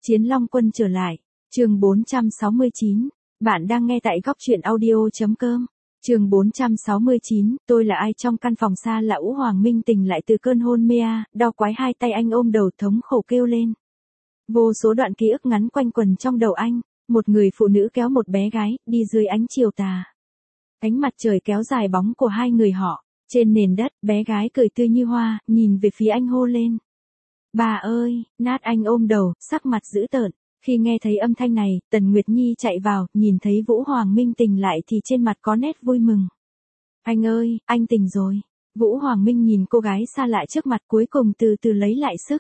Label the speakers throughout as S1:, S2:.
S1: Chiến Long Quân trở lại. Chương 469. Bạn đang nghe tại góc truyện audio.com. Chương 469, tôi là ai? Trong căn phòng xa lạ, Vũ Hoàng Minh tỉnh lại từ cơn hôn mê, đau quái, hai tay anh ôm đầu thống khổ kêu lên. Vô số đoạn ký ức ngắn quanh quẩn trong đầu anh, một người phụ nữ kéo một bé gái, đi dưới ánh chiều tà. Ánh mặt trời kéo dài bóng của hai người họ, trên nền đất, bé gái cười tươi như hoa, nhìn về phía anh hô lên. Bà ơi, nát! Anh ôm đầu, sắc mặt dữ tợn. Khi nghe thấy âm thanh này, Tần Nguyệt Nhi chạy vào, nhìn thấy Vũ Hoàng Minh tỉnh lại thì trên mặt có nét vui mừng. Anh ơi, anh tỉnh rồi. Vũ Hoàng Minh nhìn cô gái xa lạ trước mặt, cuối cùng từ từ lấy lại sức.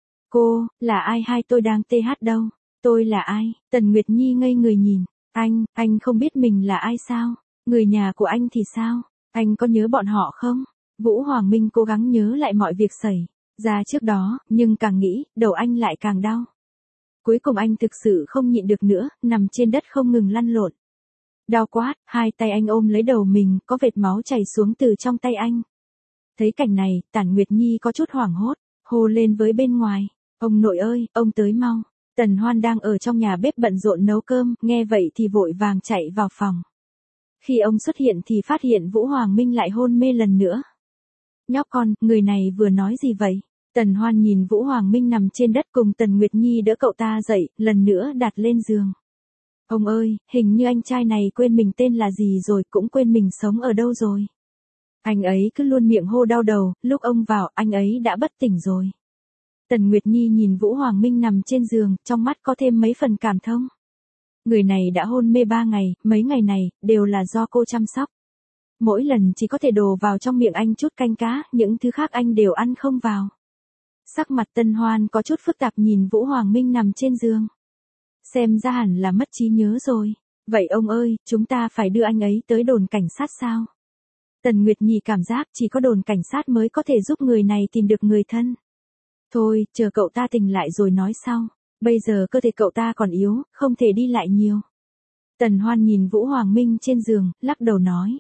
S1: Cô, là ai? Hai tôi đang TH đâu? Tôi là ai? Tần Nguyệt Nhi ngây người nhìn. Anh không biết mình là ai sao? Người nhà của anh thì sao? Anh có nhớ bọn họ không? Vũ Hoàng Minh cố gắng nhớ lại mọi việc xảy ra trước đó, nhưng càng nghĩ, đầu anh lại càng đau. Cuối cùng anh thực sự không nhịn được nữa, nằm trên đất không ngừng lăn lộn. Đau quá, hai tay anh ôm lấy đầu mình, có vệt máu chảy xuống từ trong tay anh. Thấy cảnh này, Tản Nguyệt Nhi có chút hoảng hốt, hô lên với bên ngoài. Ông nội ơi, ông tới mau. Tần Hoan đang ở trong nhà bếp bận rộn nấu cơm, nghe vậy thì vội vàng chạy vào phòng. Khi ông xuất hiện thì phát hiện Vũ Hoàng Minh lại hôn mê lần nữa. Nhóc con, người này vừa nói gì vậy? Tần Hoan nhìn Vũ Hoàng Minh nằm trên đất cùng Tần Nguyệt Nhi đỡ cậu ta dậy, lần nữa đặt lên giường. Ông ơi, hình như anh trai này quên mình tên là gì rồi, cũng quên mình sống ở đâu rồi. Anh ấy cứ luôn miệng hô đau đầu, lúc ông vào, anh ấy đã bất tỉnh rồi. Tần Nguyệt Nhi nhìn Vũ Hoàng Minh nằm trên giường, trong mắt có thêm mấy phần cảm thông. Người này đã hôn mê 3 ngày, mấy ngày này, đều là do cô chăm sóc. Mỗi lần chỉ có thể đổ vào trong miệng anh chút canh cá, những thứ khác anh đều ăn không vào. Sắc mặt Tân Hoan có chút phức tạp nhìn Vũ Hoàng Minh nằm trên giường. Xem ra hẳn là mất trí nhớ rồi. Vậy ông ơi, chúng ta phải đưa anh ấy tới đồn cảnh sát sao? Tần Nguyệt Nhi cảm giác chỉ có đồn cảnh sát mới có thể giúp người này tìm được người thân. Thôi, chờ cậu ta tỉnh lại rồi nói sau. Bây giờ cơ thể cậu ta còn yếu, không thể đi lại nhiều. Tần Hoan nhìn Vũ Hoàng Minh trên giường, lắc đầu nói.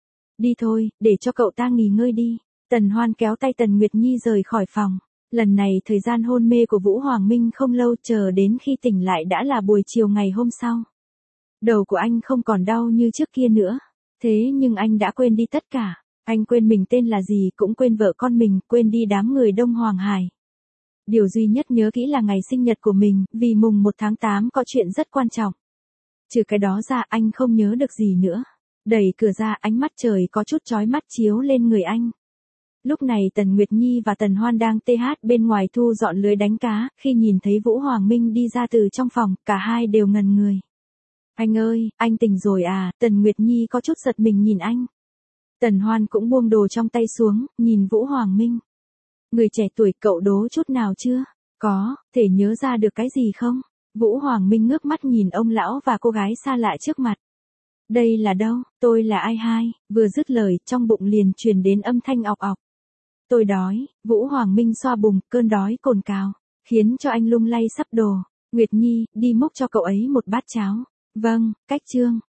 S1: Đi thôi, để cho cậu ta nghỉ ngơi đi. Tần Hoan kéo tay Tần Nguyệt Nhi rời khỏi phòng. Lần này thời gian hôn mê của Vũ Hoàng Minh không lâu, chờ đến khi tỉnh lại đã là buổi chiều ngày hôm sau. Đầu của anh không còn đau như trước kia nữa. Thế nhưng anh đã quên đi tất cả. Anh quên mình tên là gì, cũng quên vợ con mình, quên đi đám người Đông Hoàng Hải. Điều duy nhất nhớ kỹ là ngày sinh nhật của mình, vì mùng 1 tháng 8 có chuyện rất quan trọng. Trừ cái đó ra anh không nhớ được gì nữa. Đẩy cửa ra, ánh mắt trời có chút chói mắt chiếu lên người anh. Lúc này Tần Nguyệt Nhi và Tần Hoan đang TH bên ngoài thu dọn lưới đánh cá, khi nhìn thấy Vũ Hoàng Minh đi ra từ trong phòng, cả hai đều ngần người. Anh ơi, anh tỉnh rồi à? Tần Nguyệt Nhi có chút giật mình nhìn anh. Tần Hoan cũng buông đồ trong tay xuống, nhìn Vũ Hoàng Minh. Người trẻ tuổi, cậu đố chút nào chưa? Có, thể nhớ ra được cái gì không? Vũ Hoàng Minh ngước mắt nhìn ông lão và cô gái xa lạ trước mặt. Đây là đâu? Tôi là ai? Hai, vừa dứt lời, trong bụng liền truyền đến âm thanh ọc ọc. Tôi đói. Vũ Hoàng Minh xoa bụng, cơn đói cồn cào, khiến cho anh lung lay sắp đổ. Nguyệt Nhi, đi múc cho cậu ấy một bát cháo. Vâng, cách chương.